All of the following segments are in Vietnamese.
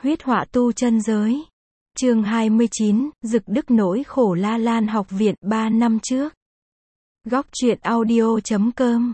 Huyết họa tu chân giới. Chương 29, Dực Đức nỗi khổ La Lan học viện 3 năm trước. Góc truyện audio.com.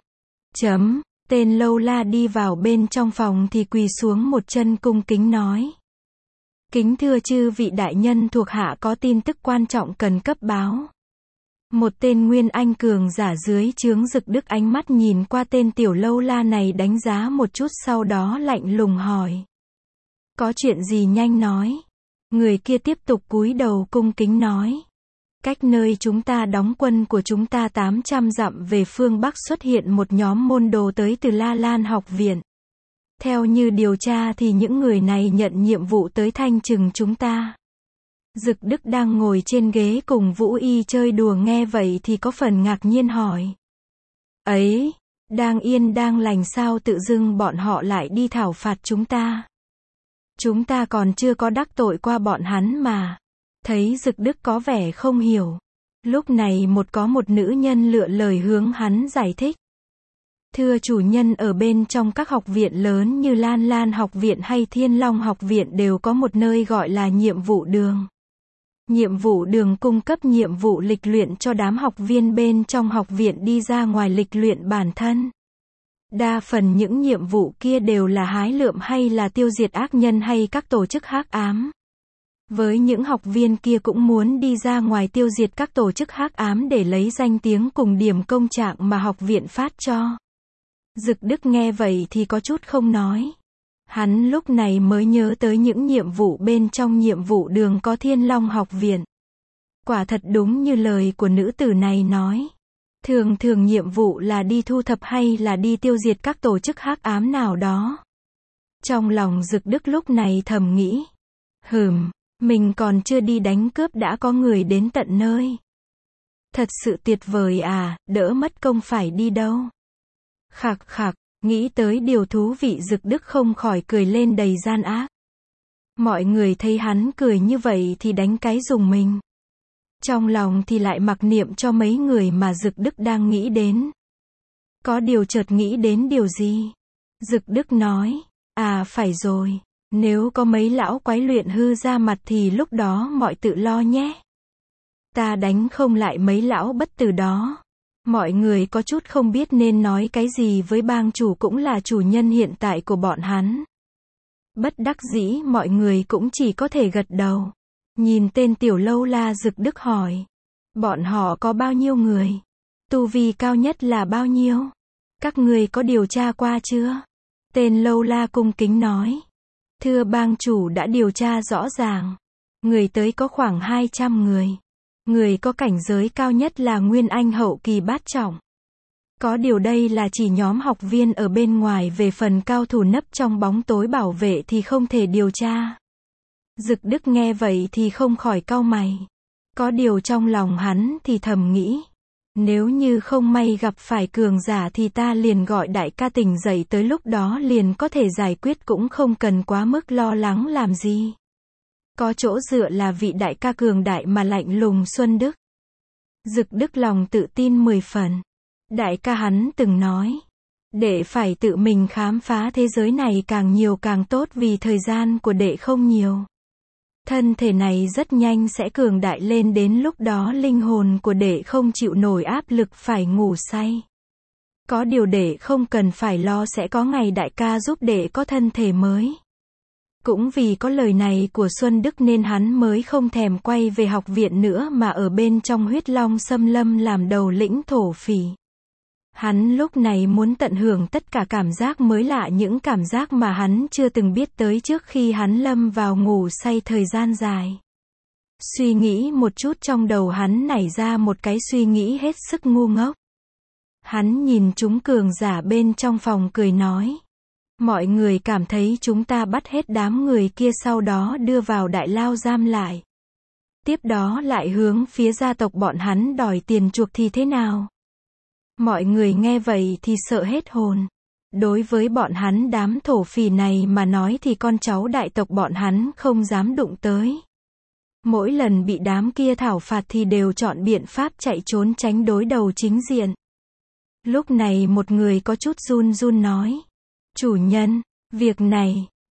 Tên Lâu La đi vào bên trong phòng thì quỳ xuống một chân cung kính nói. Kính thưa chư vị đại nhân, thuộc hạ có tin tức quan trọng cần cấp báo. Một tên nguyên anh cường giả dưới trướng Dực Đức ánh mắt nhìn qua tên tiểu Lâu La này đánh giá một chút, sau đó lạnh lùng hỏi. Có chuyện gì nhanh nói. Người kia tiếp tục cúi đầu cung kính nói. Cách nơi chúng ta đóng quân của chúng ta 800 dặm về phương Bắc xuất hiện một nhóm môn đồ tới từ La Lan học viện. Theo như điều tra thì những người này nhận nhiệm vụ tới thanh trừng chúng ta. Dực Đức đang ngồi trên ghế cùng Vũ Y chơi đùa nghe vậy thì có phần ngạc nhiên hỏi. Ấy, đang yên đang lành sao tự dưng bọn họ lại đi thảo phạt chúng ta? Chúng ta còn chưa có đắc tội qua bọn hắn mà. Thấy Dực Đức có vẻ không hiểu. Lúc này có một nữ nhân lựa lời hướng hắn giải thích. Thưa chủ nhân, ở bên trong các học viện lớn như Lan Lan học viện hay Thiên Long học viện đều có một nơi gọi là nhiệm vụ đường. Nhiệm vụ đường cung cấp nhiệm vụ lịch luyện cho đám học viên bên trong học viện đi ra ngoài lịch luyện bản thân. Đa phần những nhiệm vụ kia đều là hái lượm hay là tiêu diệt ác nhân hay các tổ chức hắc ám. Với những học viên kia cũng muốn đi ra ngoài tiêu diệt các tổ chức hắc ám để lấy danh tiếng cùng điểm công trạng mà học viện phát cho. Dực Đức nghe vậy thì có chút không nói. Hắn lúc này mới nhớ tới những nhiệm vụ bên trong nhiệm vụ đường có Thiên Long học viện. Quả thật đúng như lời của nữ tử này nói. Thường nhiệm vụ là đi thu thập hay là đi tiêu diệt các tổ chức hắc ám nào đó. Trong lòng Dực Đức lúc này thầm nghĩ. Mình còn chưa đi đánh cướp đã có người đến tận nơi. Thật sự tuyệt vời à, đỡ mất công phải đi đâu. Khạc, nghĩ tới điều thú vị Dực Đức không khỏi cười lên đầy gian ác. Mọi người thấy hắn cười như vậy thì đánh cái rùng mình. Trong lòng thì lại mặc niệm cho mấy người mà Dực Đức đang nghĩ đến. Có điều chợt nghĩ đến điều gì? Dực Đức nói, phải rồi, nếu có mấy lão quái luyện hư ra mặt thì lúc đó mọi tự lo nhé. Ta đánh không lại mấy lão bất tử đó. Mọi người có chút không biết nên nói cái gì với bang chủ cũng là chủ nhân hiện tại của bọn hắn. Bất đắc dĩ mọi người cũng chỉ có thể gật đầu. Nhìn tên tiểu Lâu La, Dực Đức hỏi. Bọn họ có bao nhiêu người? Tu vi cao nhất là bao nhiêu? Các người có điều tra qua chưa? Tên Lâu La cung kính nói. Thưa bang chủ, đã điều tra rõ ràng. Người tới có khoảng 200 người. Người có cảnh giới cao nhất là Nguyên Anh hậu kỳ bát trọng. Có điều đây là chỉ nhóm học viên ở bên ngoài, về phần cao thủ nấp trong bóng tối bảo vệ thì không thể điều tra. Dực Đức nghe vậy thì không khỏi cau mày. Có điều trong lòng hắn thì thầm nghĩ. Nếu như không may gặp phải cường giả thì ta liền gọi đại ca tỉnh dậy, tới lúc đó liền có thể giải quyết, cũng không cần quá mức lo lắng làm gì. Có chỗ dựa là vị đại ca cường đại mà lạnh lùng Xuân Đức. Dực Đức lòng tự tin 10 phần. Đại ca hắn từng nói. Đệ phải tự mình khám phá thế giới này càng nhiều càng tốt, vì thời gian của đệ không nhiều. Thân thể này rất nhanh sẽ cường đại lên, đến lúc đó linh hồn của đệ không chịu nổi áp lực phải ngủ say. Có điều đệ không cần phải lo, sẽ có ngày đại ca giúp đệ có thân thể mới. Cũng vì có lời này của Xuân Đức nên hắn mới không thèm quay về học viện nữa mà ở bên trong Huyết Long Xâm Lâm làm đầu lĩnh thổ phỉ. Hắn lúc này muốn tận hưởng tất cả cảm giác mới lạ, những cảm giác mà hắn chưa từng biết tới trước khi hắn lâm vào ngủ say thời gian dài. Suy nghĩ một chút, trong đầu hắn nảy ra một cái suy nghĩ hết sức ngu ngốc. Hắn nhìn chúng cường giả bên trong phòng cười nói. Mọi người cảm thấy chúng ta bắt hết đám người kia sau đó đưa vào đại lao giam lại. Tiếp đó lại hướng phía gia tộc bọn hắn đòi tiền chuộc thì thế nào? Mọi người nghe vậy thì sợ hết hồn. Đối với bọn hắn đám thổ phỉ này mà nói thì con cháu đại tộc bọn hắn không dám đụng tới. Mỗi lần bị đám kia thảo phạt thì đều chọn biện pháp chạy trốn tránh đối đầu chính diện. Lúc này một người có chút run run nói. Chủ nhân, việc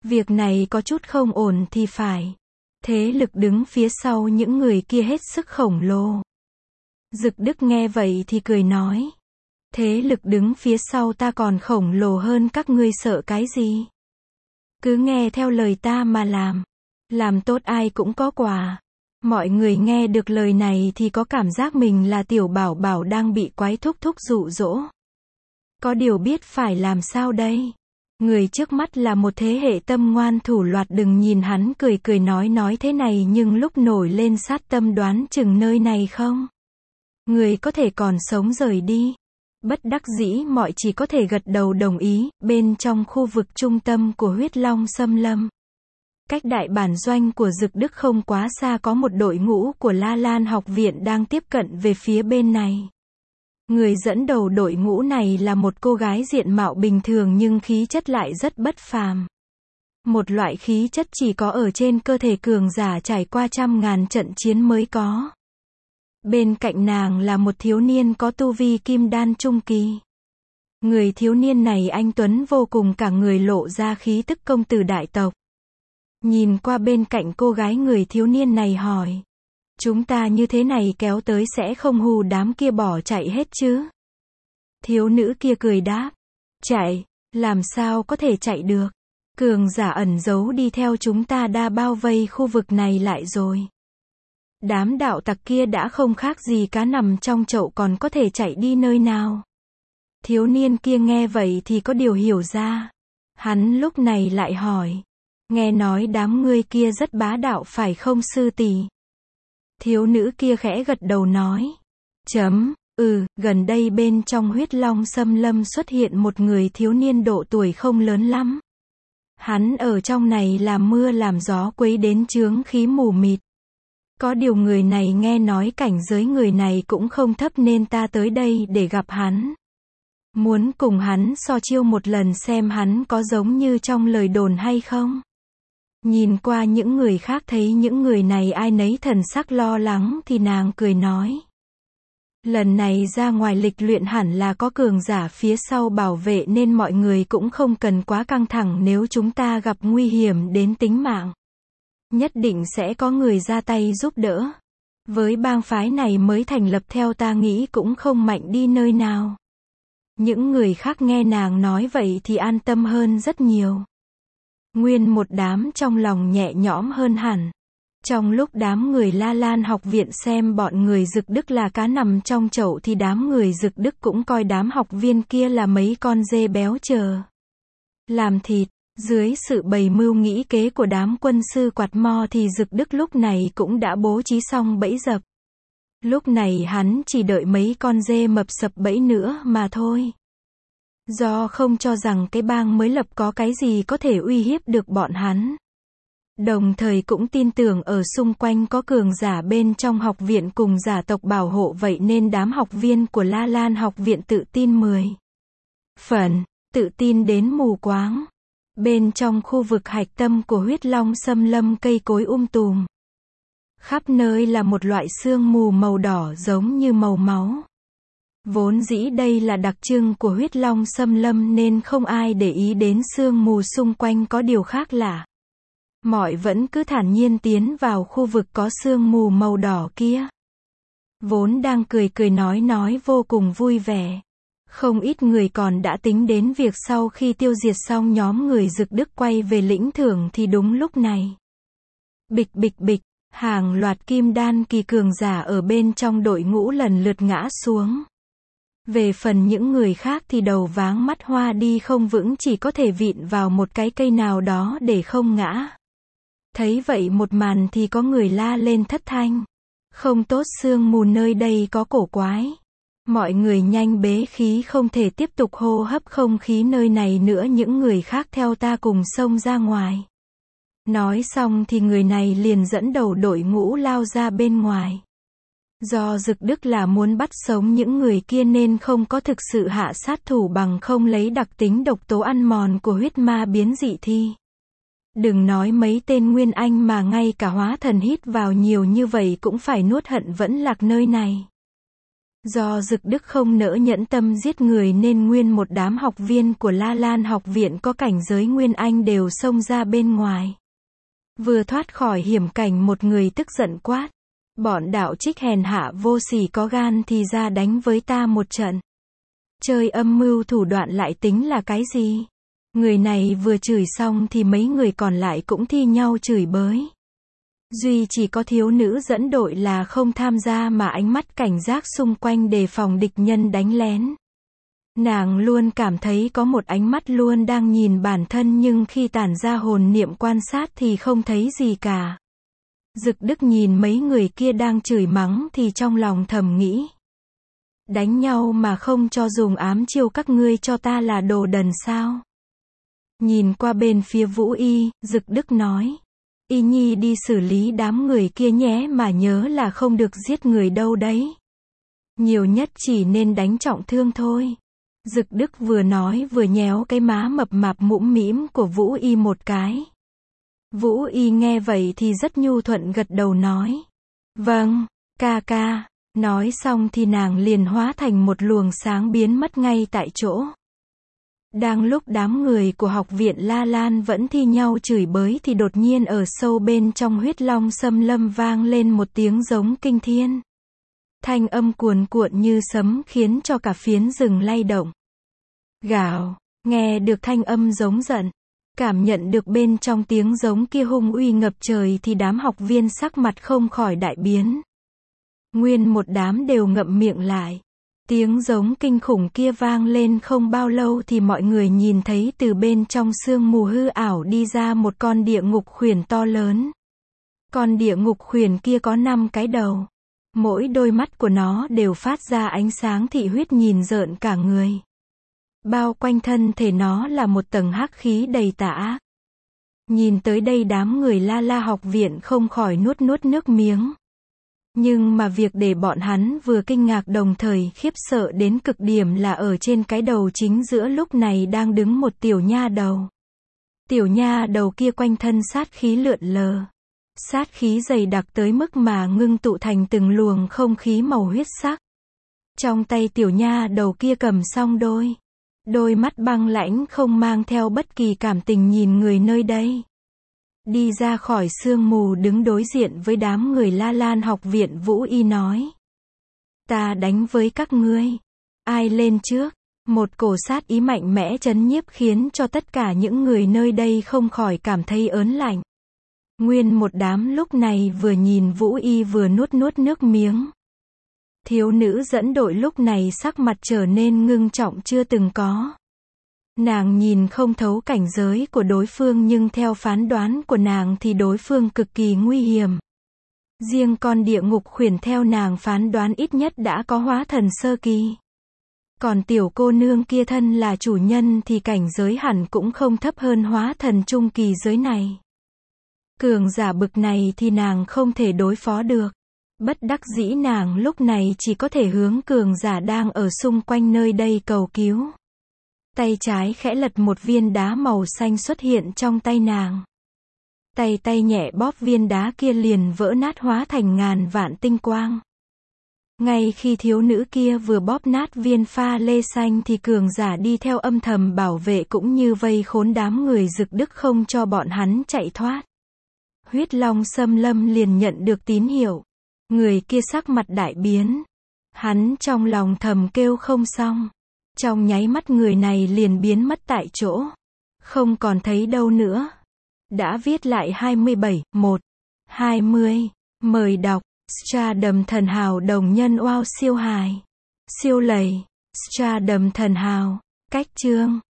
Việc này có chút không ổn thì phải. Thế lực đứng phía sau những người kia hết sức khổng lồ. Dực Đức nghe vậy thì cười nói. Thế lực đứng phía sau ta còn khổng lồ hơn các ngươi sợ cái gì? Cứ nghe theo lời ta mà làm tốt ai cũng có quả. Mọi người nghe được lời này thì có cảm giác mình là tiểu bảo bảo đang bị quái thúc thúc dụ dỗ. Có điều biết phải làm sao đây? Người trước mắt là một thế hệ tâm ngoan thủ loạt, đừng nhìn hắn cười cười nói thế này nhưng lúc nổi lên sát tâm đoán chừng nơi này không. Người có thể còn sống rời đi. Bất đắc dĩ mọi chỉ có thể gật đầu đồng ý. Bên trong khu vực trung tâm của Huyết Long Xâm Lâm, cách đại bản doanh của Dực Đức không quá xa có một đội ngũ của La Lan học viện đang tiếp cận về phía bên này. Người dẫn đầu đội ngũ này là một cô gái diện mạo bình thường nhưng khí chất lại rất bất phàm. Một loại khí chất chỉ có ở trên cơ thể cường giả trải qua trăm ngàn trận chiến mới có. Bên cạnh nàng là một thiếu niên có tu vi kim đan trung kỳ. Người thiếu niên này anh tuấn vô cùng, cả người lộ ra khí tức công tử đại tộc. Nhìn qua bên cạnh cô gái, người thiếu niên này hỏi. Chúng ta như thế này kéo tới sẽ không hù đám kia bỏ chạy hết chứ? Thiếu nữ kia cười đáp. Chạy, làm sao có thể chạy được? Cường giả ẩn giấu đi theo chúng ta đã bao vây khu vực này lại rồi. Đám đạo tặc kia đã không khác gì cá nằm trong chậu, còn có thể chạy đi nơi nào? Thiếu niên kia nghe vậy thì có điều hiểu ra. Hắn lúc này lại hỏi. Nghe nói đám ngươi kia rất bá đạo phải không sư tỷ? Thiếu nữ kia khẽ gật đầu nói. Gần đây bên trong Huyết Long Xâm Lâm xuất hiện một người thiếu niên độ tuổi không lớn lắm. Hắn ở trong này làm mưa làm gió quấy đến chướng khí mù mịt. Có điều người này nghe nói cảnh giới người này cũng không thấp nên ta tới đây để gặp hắn. Muốn cùng hắn so chiêu một lần xem hắn có giống như trong lời đồn hay không. Nhìn qua những người khác thấy những người này ai nấy thần sắc lo lắng thì nàng cười nói. Lần này ra ngoài lịch luyện hẳn là có cường giả phía sau bảo vệ nên mọi người cũng không cần quá căng thẳng, nếu chúng ta gặp nguy hiểm đến tính mạng. Nhất định sẽ có người ra tay giúp đỡ. Với bang phái này mới thành lập theo ta nghĩ cũng không mạnh đi nơi nào. Những người khác nghe nàng nói vậy thì an tâm hơn rất nhiều. Nguyên một đám trong lòng nhẹ nhõm hơn hẳn. Trong lúc đám người La Lan học viện xem bọn người Dực Đức là cá nằm trong chậu thì đám người Dực Đức cũng coi đám học viên kia là mấy con dê béo chờ làm thịt. Dưới sự bày mưu nghĩ kế của đám quân sư quạt mo thì Dực Đức lúc này cũng đã bố trí xong bẫy dập. Lúc này hắn chỉ đợi mấy con dê mập sập bẫy nữa mà thôi. Do không cho rằng cái bang mới lập có cái gì có thể uy hiếp được bọn hắn. Đồng thời cũng tin tưởng ở xung quanh có cường giả bên trong học viện cùng giả tộc bảo hộ, vậy nên đám học viên của La Lan học viện tự tin 10 phần, tự tin đến mù quáng. Bên trong khu vực hạch tâm của Huyết Long Xâm Lâm cây cối tùm. Khắp nơi là một loại sương mù màu đỏ giống như màu máu. Vốn dĩ đây là đặc trưng của Huyết Long Xâm Lâm nên không ai để ý đến sương mù xung quanh có điều khác lạ. Mọi vẫn cứ thản nhiên tiến vào khu vực có sương mù màu đỏ kia. Vốn đang cười cười nói vô cùng vui vẻ. Không ít người còn đã tính đến việc sau khi tiêu diệt xong nhóm người Dực Đức quay về lĩnh thưởng thì đúng lúc này. Bịch bịch bịch, hàng loạt kim đan kỳ cường giả ở bên trong đội ngũ lần lượt ngã xuống. Về phần những người khác thì đầu váng mắt hoa đi không vững, chỉ có thể vịn vào một cái cây nào đó để không ngã. Thấy vậy một màn thì có người la lên thất thanh. Không tốt, sương mù nơi đây có cổ quái. Mọi người nhanh bế khí, không thể tiếp tục hô hấp không khí nơi này nữa, những người khác theo ta cùng xông ra ngoài. Nói xong thì người này liền dẫn đầu đội ngũ lao ra bên ngoài. Do Dực Đức là muốn bắt sống những người kia nên không có thực sự hạ sát thủ, bằng không lấy đặc tính độc tố ăn mòn của huyết ma biến dị thi. Đừng nói mấy tên Nguyên Anh mà ngay cả hóa thần hít vào nhiều như vậy cũng phải nuốt hận vẫn lạc nơi này. Do Dực Đức không nỡ nhẫn tâm giết người nên nguyên một đám học viên của La Lan học viện có cảnh giới Nguyên Anh đều xông ra bên ngoài. Vừa thoát khỏi hiểm cảnh một người tức giận quát. Bọn đạo trích hèn hạ vô sỉ có gan thì ra đánh với ta một trận. Chơi âm mưu thủ đoạn lại tính là cái gì? Người này vừa chửi xong thì mấy người còn lại cũng thi nhau chửi bới. Duy chỉ có thiếu nữ dẫn đội là không tham gia mà ánh mắt cảnh giác xung quanh đề phòng địch nhân đánh lén. Nàng luôn cảm thấy có một ánh mắt luôn đang nhìn bản thân nhưng khi tản ra hồn niệm quan sát thì không thấy gì cả. Dực Đức nhìn mấy người kia đang chửi mắng thì trong lòng thầm nghĩ. Đánh nhau mà không cho dùng ám chiêu các ngươi cho ta là đồ đần sao? Nhìn qua bên phía Vũ Y, Dực Đức nói. Y Nhi đi xử lý đám người kia nhé mà nhớ là không được giết người đâu đấy. Nhiều nhất chỉ nên đánh trọng thương thôi. Dực Đức vừa nói vừa nhéo cái má mập mạp mũm mĩm của Vũ Y một cái. Vũ Y nghe vậy thì rất nhu thuận gật đầu nói. Vâng, ca ca. Nói xong thì nàng liền hóa thành một luồng sáng biến mất ngay tại chỗ. Đang lúc đám người của học viện La Lan vẫn thi nhau chửi bới thì đột nhiên ở sâu bên trong Huyết Long Xâm Lâm vang lên một tiếng giống kinh thiên. Thanh âm cuồn cuộn như sấm khiến cho cả phiến rừng lay động. Gào, nghe được thanh âm giống giận. Cảm nhận được bên trong tiếng giống kia hung uy ngập trời thì đám học viên sắc mặt không khỏi đại biến. Nguyên một đám đều ngậm miệng lại. Tiếng giống kinh khủng kia vang lên không bao lâu thì mọi người nhìn thấy từ bên trong sương mù hư ảo đi ra một con địa ngục khuyển to lớn. Con địa ngục khuyển kia có 5 cái đầu. Mỗi đôi mắt của nó đều phát ra ánh sáng thị huyết nhìn rợn cả người. Bao quanh thân thể nó là một tầng hắc khí đầy tà ác. Nhìn tới đây đám người La La học viện không khỏi nuốt nước miếng. Nhưng mà việc để bọn hắn vừa kinh ngạc đồng thời khiếp sợ đến cực điểm là ở trên cái đầu chính giữa lúc này đang đứng một tiểu nha đầu. Tiểu nha đầu kia quanh thân sát khí lượn lờ. Sát khí dày đặc tới mức mà ngưng tụ thành từng luồng không khí màu huyết sắc. Trong tay tiểu nha đầu kia cầm song đôi mắt băng lãnh không mang theo bất kỳ cảm tình nhìn người nơi đây. Đi ra khỏi sương mù đứng đối diện với đám người La Lan học viện Vũ Y nói. Ta đánh với các ngươi. Ai lên trước? Một cổ sát ý mạnh mẽ trấn nhiếp khiến cho tất cả những người nơi đây không khỏi cảm thấy ớn lạnh. Nguyên một đám lúc này vừa nhìn Vũ Y vừa nuốt nước miếng. Thiếu nữ dẫn đội lúc này sắc mặt trở nên ngưng trọng chưa từng có. Nàng nhìn không thấu cảnh giới của đối phương nhưng theo phán đoán của nàng thì đối phương cực kỳ nguy hiểm. Riêng con địa ngục khuyển theo nàng phán đoán ít nhất đã có hóa thần sơ kỳ. Còn tiểu cô nương kia thân là chủ nhân thì cảnh giới hẳn cũng không thấp hơn hóa thần trung kỳ giới này. Cường giả bực này thì nàng không thể đối phó được. Bất đắc dĩ nàng lúc này chỉ có thể hướng cường giả đang ở xung quanh nơi đây cầu cứu. Tay trái khẽ lật một viên đá màu xanh xuất hiện trong tay nàng. Tay nhẹ bóp viên đá kia liền vỡ nát hóa thành ngàn vạn tinh quang. Ngay khi thiếu nữ kia vừa bóp nát viên pha lê xanh thì cường giả đi theo âm thầm bảo vệ cũng như vây khốn đám người Dực Đức không cho bọn hắn chạy thoát. Huyết Long Xâm Lâm liền nhận được tín hiệu. Người kia sắc mặt đại biến. Hắn trong lòng thầm kêu không xong. Trong nháy mắt người này liền biến mất tại chỗ. Không còn thấy đâu nữa. Đã viết lại 27/1/20. Mời đọc. Stardom thần hào đồng nhân wow siêu hài. Siêu lầy. Stardom thần hào. Cách chương.